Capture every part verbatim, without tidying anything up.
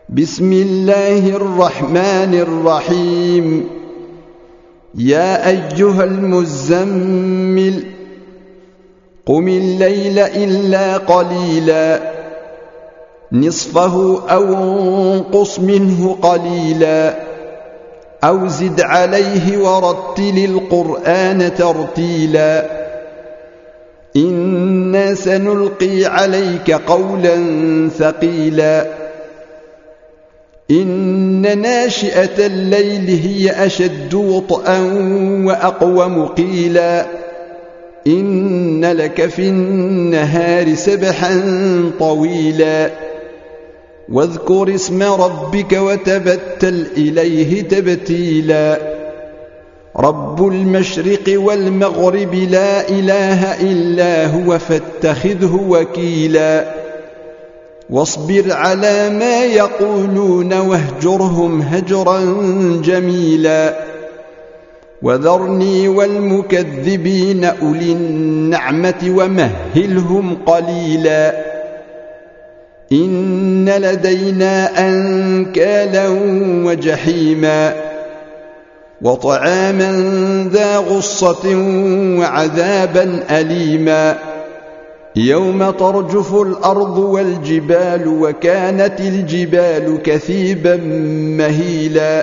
بسم الله الرحمن الرحيم. يا أيها المزمل قم الليل إلا قليلا نصفه أو انقص منه قليلا أو زد عليه ورتل القرآن ترتيلا إنا سنلقي عليك قولا ثقيلا إن ناشئة الليل هي أشد وطئا وأقوم قيلا إن لك في النهار سبحا طويلا واذكر اسم ربك وتبتل إليه تبتيلا رب المشرق والمغرب لا إله إلا هو فاتخذه وكيلا واصبر على ما يقولون واهجرهم هجرا جميلا وذرني والمكذبين أولي النعمة ومهلهم قليلا إن لدينا أنكالا وجحيما وطعاما ذا غصة وعذابا أليما يوم ترجف الأرض والجبال وكانت الجبال كثيبا مهيلا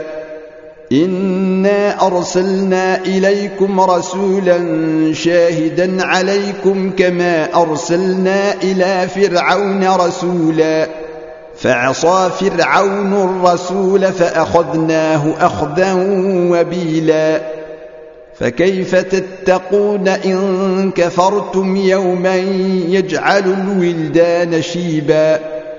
إنا أرسلنا إليكم رسولا شاهدا عليكم كما أرسلنا إلى فرعون رسولا فعصى فرعون الرسول فأخذناه أخذا وبيلا فكيف تتقون إن كفرتم يوما يجعل الولدان شيبا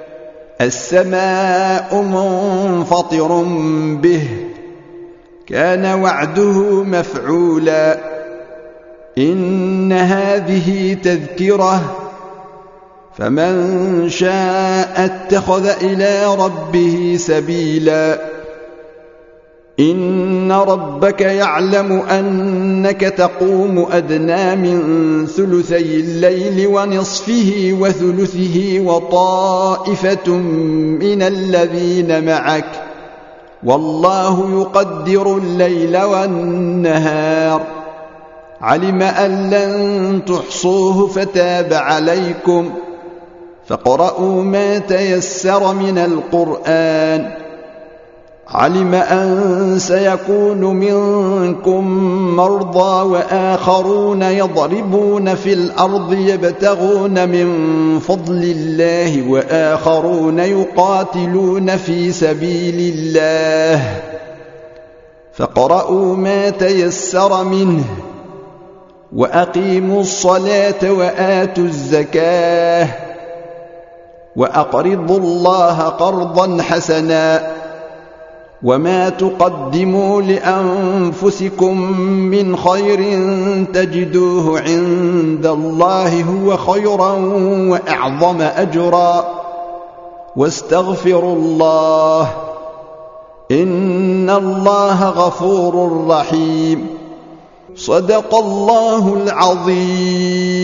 السماء منفطر به كان وعده مفعولا إن هذه تذكرة فمن شاء اتخذ إلى ربه سبيلا إن ربك يعلم أنك تقوم أدنى من ثلثي الليل ونصفه وثلثه وطائفة من الذين معك والله يقدر الليل والنهار علم أن لن تحصوه فتاب عليكم فاقرؤوا ما تيسر من القرآن علم أن سيكون منكم مرضى وآخرون يضربون في الأرض يبتغون من فضل الله وآخرون يقاتلون في سبيل الله فاقرؤوا ما تيسر منه وأقيموا الصلاة وآتوا الزكاة وأقرضوا الله قرضا حسنا وما تقدموا لأنفسكم من خير تجدوه عند الله هو خيرا وأعظم أجرا واستغفروا الله إن الله غفور رحيم صدق الله العظيم.